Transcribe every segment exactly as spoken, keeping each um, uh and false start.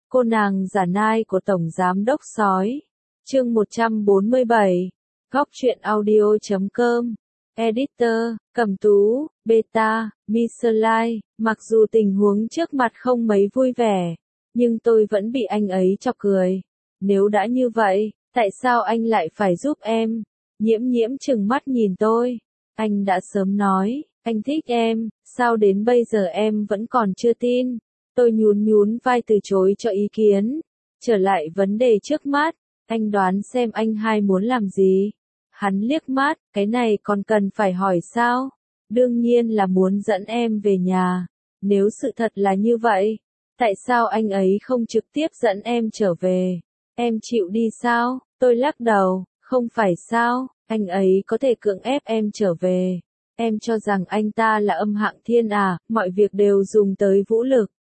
Cô nàng giả nai của Tổng Giám Đốc Sói. Chương một trăm bốn mươi bảy. Góc truyện audio chấm com. Editor, Cẩm Tú, Beta, Miserlai. Mặc dù tình huống trước mặt không mấy vui vẻ, nhưng tôi vẫn bị anh ấy chọc cười. Nếu đã như vậy, tại sao anh lại phải giúp em? Nhiễm nhiễm trừng mắt nhìn tôi. Anh đã sớm nói, anh thích em, sao đến bây giờ em vẫn còn chưa tin? Tôi nhún nhún vai từ chối cho ý kiến. Trở lại vấn đề trước mắt, anh đoán xem anh hai muốn làm gì? Hắn liếc mắt, cái này còn cần phải hỏi sao? Đương nhiên là muốn dẫn em về nhà. Nếu sự thật là như vậy, tại sao anh ấy không trực tiếp dẫn em trở về? Em chịu đi sao? Tôi lắc đầu, không phải sao, anh ấy có thể cưỡng ép em trở về. Em cho rằng anh ta là âm hạng thiên à, mọi việc đều dùng tới vũ lực.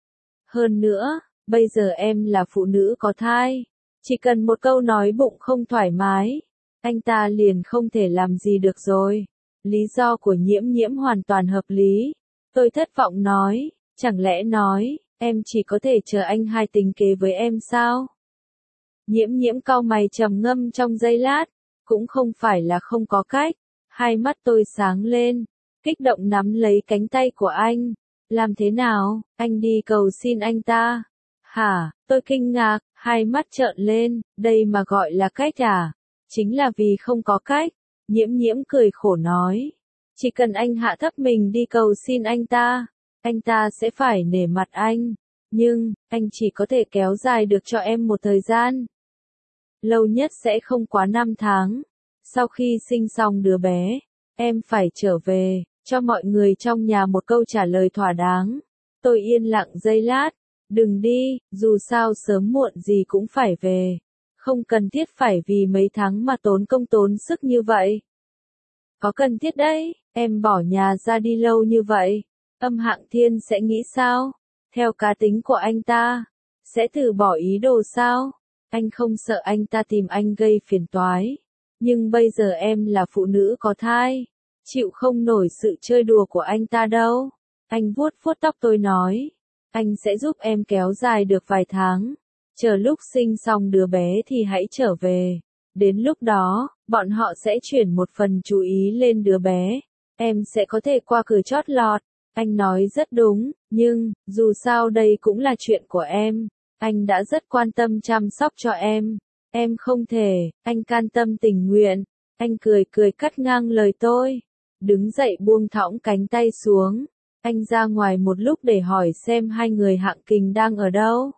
Hơn nữa, bây giờ em là phụ nữ có thai. Chỉ cần một câu nói bụng không thoải mái, anh ta liền không thể làm gì được rồi. Lý do của nhiễm nhiễm hoàn toàn hợp lý. Tôi thất vọng nói, chẳng lẽ nói, em chỉ có thể chờ anh hai tính kế với em sao? Nhiễm nhiễm cau mày trầm ngâm trong giây lát, cũng không phải là không có cách. Hai mắt tôi sáng lên, kích động nắm lấy cánh tay của anh. Làm thế nào, anh đi cầu xin anh ta? Hả, tôi kinh ngạc, hai mắt trợn lên, đây mà gọi là cách à? Chính là vì không có cách. Nhiễm nhiễm cười khổ nói. Chỉ cần anh hạ thấp mình đi cầu xin anh ta, anh ta sẽ phải nể mặt anh. Nhưng, anh chỉ có thể kéo dài được cho em một thời gian. Lâu nhất sẽ không quá năm tháng. Sau khi sinh xong đứa bé, em phải trở về, cho mọi người trong nhà một câu trả lời thỏa đáng. Tôi yên lặng giây lát. Đừng đi, dù sao sớm muộn gì cũng phải về. Không cần thiết phải vì mấy tháng mà tốn công tốn sức như vậy. Có cần thiết đấy, em bỏ nhà ra đi lâu như vậy. Âm hạng thiên sẽ nghĩ sao? Theo cá tính của anh ta, sẽ từ bỏ ý đồ sao? Anh không sợ anh ta tìm anh gây phiền toái. Nhưng bây giờ em là phụ nữ có thai, chịu không nổi sự chơi đùa của anh ta đâu. Anh vuốt vuốt tóc tôi nói, anh sẽ giúp em kéo dài được vài tháng. Chờ lúc sinh xong đứa bé thì hãy trở về. Đến lúc đó, bọn họ sẽ chuyển một phần chú ý lên đứa bé. Em sẽ có thể qua cửa chót lọt. Anh nói rất đúng, nhưng, dù sao đây cũng là chuyện của em. Anh đã rất quan tâm chăm sóc cho em. Em không thể, anh can tâm tình nguyện. Anh cười cười cắt ngang lời tôi. Đứng dậy buông thõng cánh tay xuống. Anh ra ngoài một lúc để hỏi xem hai người hạng kình đang ở đâu.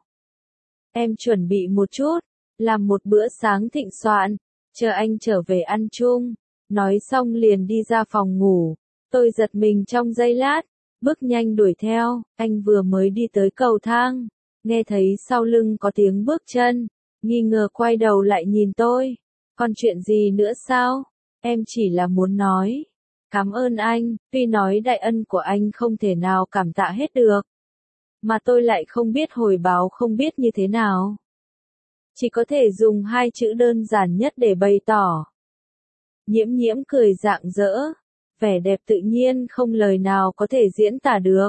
Em chuẩn bị một chút, làm một bữa sáng thịnh soạn, chờ anh trở về ăn chung. Nói xong liền đi ra phòng ngủ. Tôi giật mình trong giây lát, bước nhanh đuổi theo. Anh vừa mới đi tới cầu thang, nghe thấy sau lưng có tiếng bước chân, nghi ngờ quay đầu lại nhìn tôi. Còn chuyện gì nữa sao? Em chỉ là muốn nói cảm ơn anh, tuy nói đại ân của anh không thể nào cảm tạ hết được. Mà tôi lại không biết hồi báo không biết như thế nào. Chỉ có thể dùng hai chữ đơn giản nhất để bày tỏ. Nhiễm nhiễm cười rạng rỡ, vẻ đẹp tự nhiên không lời nào có thể diễn tả được.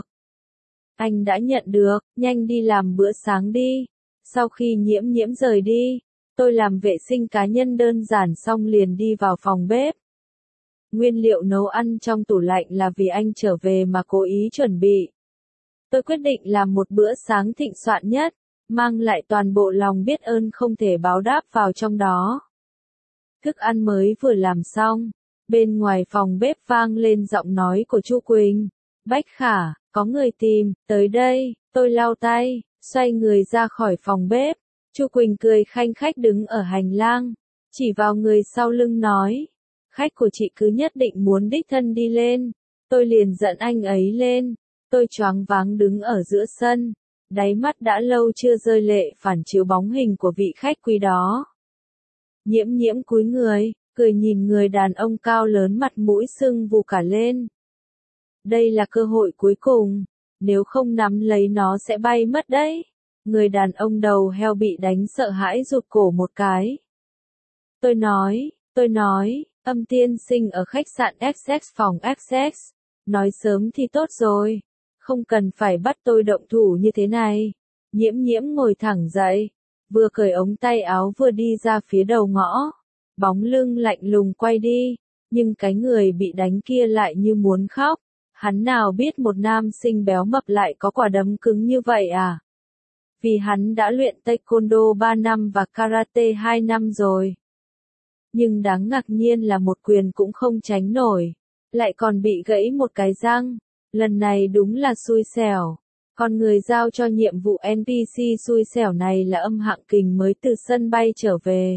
Anh đã nhận được, nhanh đi làm bữa sáng đi. Sau khi nhiễm nhiễm rời đi, tôi làm vệ sinh cá nhân đơn giản xong liền đi vào phòng bếp. Nguyên liệu nấu ăn trong tủ lạnh là vì anh trở về mà cố ý chuẩn bị. Tôi quyết định làm một bữa sáng thịnh soạn nhất, mang lại toàn bộ lòng biết ơn không thể báo đáp vào trong đó. Thức ăn mới vừa làm xong, bên ngoài phòng bếp vang lên giọng nói của Chu Quỳnh. Bách Khả, có người tìm, tới đây. Tôi lau tay, xoay người ra khỏi phòng bếp. Chu Quỳnh cười khanh khách đứng ở hành lang, chỉ vào người sau lưng nói. Khách của chị cứ nhất định muốn đích thân đi lên. Tôi liền dẫn anh ấy lên. Tôi choáng váng đứng ở giữa sân. Đáy mắt đã lâu chưa rơi lệ phản chiếu bóng hình của vị khách quý đó. Nhiễm nhiễm cúi người, cười nhìn người đàn ông cao lớn mặt mũi sưng vù cả lên. Đây là cơ hội cuối cùng. Nếu không nắm lấy nó sẽ bay mất đấy. Người đàn ông đầu heo bị đánh sợ hãi rụt cổ một cái. Tôi nói, tôi nói, Âm tiên sinh ở khách sạn ích ích phòng ích ích. Nói sớm thì tốt rồi. Không cần phải bắt tôi động thủ như thế này. Nhiễm nhiễm ngồi thẳng dậy, vừa cởi ống tay áo vừa đi ra phía đầu ngõ. Bóng lưng lạnh lùng quay đi, nhưng cái người bị đánh kia lại như muốn khóc. Hắn nào biết một nam sinh béo mập lại có quả đấm cứng như vậy à? Vì hắn đã luyện taekwondo ba năm và karate hai năm rồi. Nhưng đáng ngạc nhiên là một quyền cũng không tránh nổi, lại còn bị gãy một cái răng. Lần này đúng là xui xẻo. Còn người giao cho nhiệm vụ en pê xê xui xẻo này là Âm Hạng Kình mới từ sân bay trở về.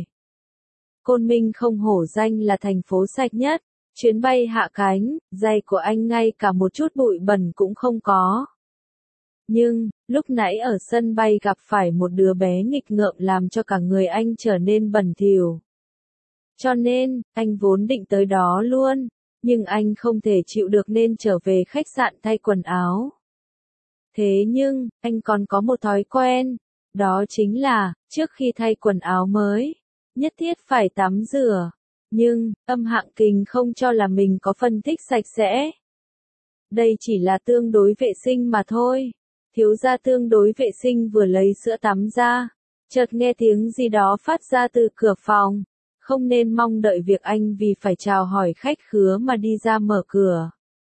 Côn Minh không hổ danh là thành phố sạch nhất. Chuyến bay hạ cánh, giày của anh ngay cả một chút bụi bẩn cũng không có. Nhưng, lúc nãy ở sân bay gặp phải một đứa bé nghịch ngợm làm cho cả người anh trở nên bẩn thỉu. Cho nên, anh vốn định tới đó luôn, nhưng anh không thể chịu được nên trở về khách sạn thay quần áo. Thế nhưng, anh còn có một thói quen, đó chính là, trước khi thay quần áo mới, nhất thiết phải tắm rửa. Nhưng, Âm Hạng Kình không cho là mình có phân tích sạch sẽ. Đây chỉ là tương đối vệ sinh mà thôi. Thiếu gia tương đối vệ sinh vừa lấy sữa tắm ra, chợt nghe tiếng gì đó phát ra từ cửa phòng. Không nên mong đợi việc anh vì phải chào hỏi khách khứa mà đi ra mở cửa.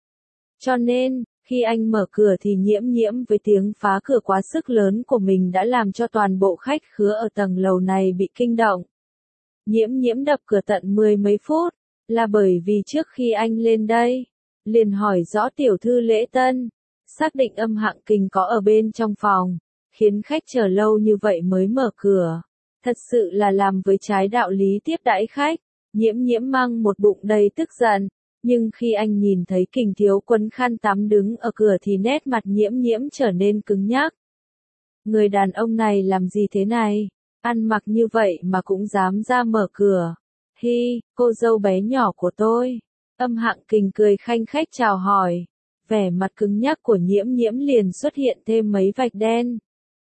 Cho nên, khi anh mở cửa thì Nhiễm Nhiễm với tiếng phá cửa quá sức lớn của mình đã làm cho toàn bộ khách khứa ở tầng lầu này bị kinh động. Nhiễm Nhiễm đập cửa tận mười mấy phút, là bởi vì trước khi anh lên đây, liền hỏi rõ tiểu thư lễ tân, xác định Âm Hạng Kình có ở bên trong phòng, khiến khách chờ lâu như vậy mới mở cửa. Thật sự là làm với trái đạo lý tiếp đãi khách. Nhiễm Nhiễm mang một bụng đầy tức giận, nhưng khi anh nhìn thấy Kình thiếu quân khăn tắm đứng ở cửa thì nét mặt Nhiễm Nhiễm trở nên cứng nhắc. Người đàn ông này làm gì thế này? Ăn mặc như vậy mà cũng dám ra mở cửa. Hi, cô dâu bé nhỏ của tôi. Âm Hạng Kình cười khanh khách chào hỏi. Vẻ mặt cứng nhắc của Nhiễm Nhiễm liền xuất hiện thêm mấy vạch đen.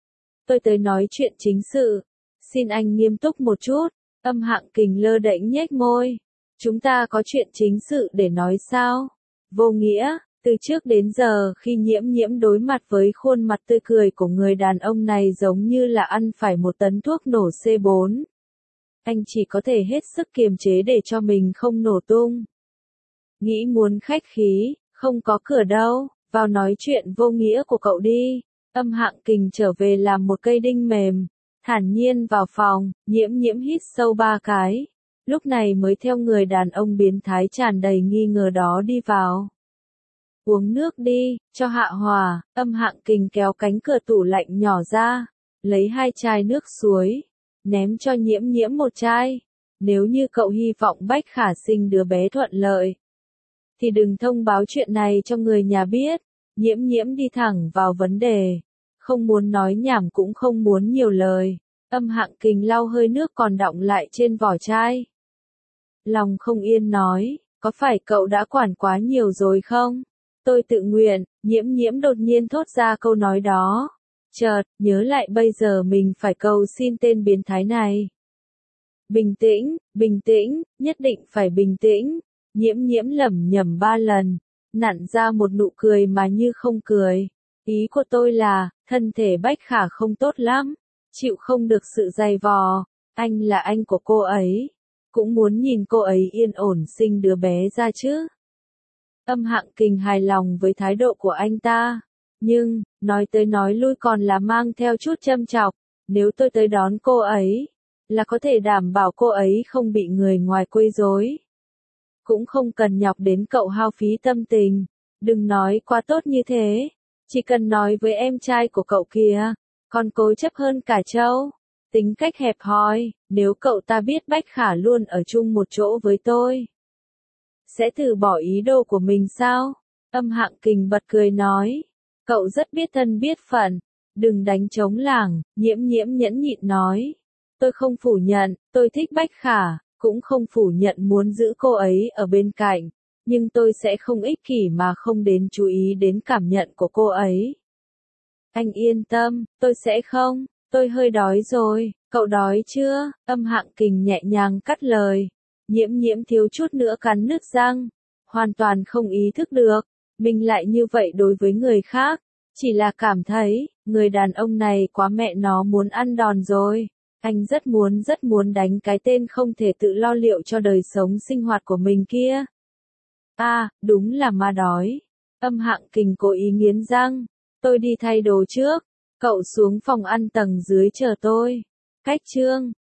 Tôi tới nói chuyện chính sự. Xin anh nghiêm túc một chút. Âm Hạng Kình lơ đễnh nhếch môi. Chúng ta có chuyện chính sự để nói sao? Vô nghĩa. Từ trước đến giờ khi Nhiễm Nhiễm đối mặt với khuôn mặt tươi cười của người đàn ông này giống như là ăn phải một tấn thuốc nổ xê bốn. Anh chỉ có thể hết sức kiềm chế để cho mình không nổ tung. Nghĩ muốn khách khí, không có cửa đâu, vào nói chuyện vô nghĩa của cậu đi. Âm Hạng Kình trở về làm một cây đinh mềm, thản nhiên vào phòng, Nhiễm Nhiễm hít sâu ba cái. Lúc này mới theo người đàn ông biến thái tràn đầy nghi ngờ đó đi vào. Uống nước đi, cho hạ hòa. Âm Hạng Kình kéo cánh cửa tủ lạnh nhỏ ra, lấy hai chai nước suối, ném cho Nhiễm Nhiễm một chai. Nếu như cậu hy vọng Bách Khả sinh đứa bé thuận lợi, thì đừng thông báo chuyện này cho người nhà biết. Nhiễm Nhiễm đi thẳng vào vấn đề, không muốn nói nhảm cũng không muốn nhiều lời. Âm Hạng Kình lau hơi nước còn đọng lại trên vỏ chai. Lòng không yên nói, có phải cậu đã quản quá nhiều rồi không? Tôi tự nguyện. Nhiễm Nhiễm đột nhiên thốt ra câu nói đó. Chợt, nhớ lại bây giờ mình phải cầu xin tên biến thái này. Bình tĩnh, bình tĩnh, nhất định phải bình tĩnh. Nhiễm Nhiễm lẩm nhẩm ba lần, nặn ra một nụ cười mà như không cười. Ý của tôi là, thân thể Bách Khả không tốt lắm, chịu không được sự dày vò. Anh là anh của cô ấy, cũng muốn nhìn cô ấy yên ổn sinh đứa bé ra chứ. Âm Hạng Kình hài lòng với thái độ của anh ta, nhưng, nói tới nói lui còn là mang theo chút châm chọc. Nếu tôi tới đón cô ấy, là có thể đảm bảo cô ấy không bị người ngoài quấy rối. Cũng không cần nhọc đến cậu hao phí tâm tình. Đừng nói quá tốt như thế. Chỉ cần nói với em trai của cậu kìa, còn cố chấp hơn cả trâu. Tính cách hẹp hòi, nếu cậu ta biết Bách Khả luôn ở chung một chỗ với tôi, sẽ từ bỏ ý đồ của mình sao? Âm Hạng Kình bật cười nói. Cậu rất biết thân biết phận. Đừng đánh trống lảng. Nhiễm Nhiễm nhẫn nhịn nói. Tôi không phủ nhận, tôi thích Bách Khả, cũng không phủ nhận muốn giữ cô ấy ở bên cạnh. Nhưng tôi sẽ không ích kỷ mà không đến chú ý đến cảm nhận của cô ấy. Anh yên tâm, tôi sẽ không. Tôi hơi đói rồi. Cậu đói chưa? Âm Hạng Kình nhẹ nhàng cắt lời. Nhiễm Nhiễm thiếu chút nữa cắn nứt răng. Hoàn toàn không ý thức được. Mình lại như vậy đối với người khác. Chỉ là cảm thấy, người đàn ông này quá mẹ nó muốn ăn đòn rồi. Anh rất muốn rất muốn đánh cái tên không thể tự lo liệu cho đời sống sinh hoạt của mình kia. À, đúng là ma đói. Âm Hạng Kình cố ý nghiến răng. Tôi đi thay đồ trước. Cậu xuống phòng ăn tầng dưới chờ tôi. Cách chương